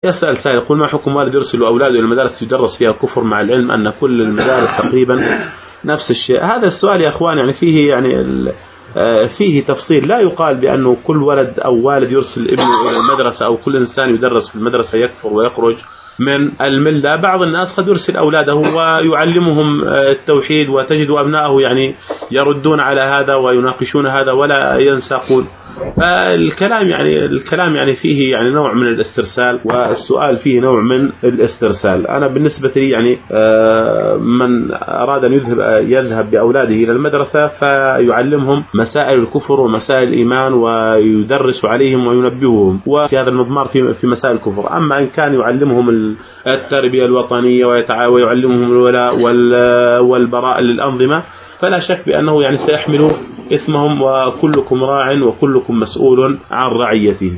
يسأل سائل يقول: ما حكم والد يرسل أولاده إلى المدارس يدرس فيها كفر مع العلم أن كل المدارس تقريبا نفس الشيء؟ هذا السؤال يا أخوان يعني فيه فيه تفصيل. لا يقال بأنه كل ولد أو والد يرسل ابنه إلى المدرسة أو كل إنسان يدرس في المدرسة يكفر ويخرج من الملة. بعض الناس قد يرسل أولاده ويعلمهم التوحيد، وتجد أبنائه يعني يردون على هذا ويناقشون هذا ولا ينساقون. الكلام يعني فيه يعني نوع من الاسترسال، والسؤال فيه نوع من الاسترسال. أنا بالنسبة لي يعني من أراد أن يذهب بأولاده إلى المدرسة فيعلمهم مسائل الكفر ومسائل الإيمان ويدرس عليهم وينبههم وفي هذا المضمار في مسائل الكفر. أما إن كان يعلمهم التربية الوطنية ويعلمهم الولاء والبراء للأنظمة فلا شك بأنه يعني سيحمل إثمهم، وكلكم راع وكلكم مسؤول عن رعيته.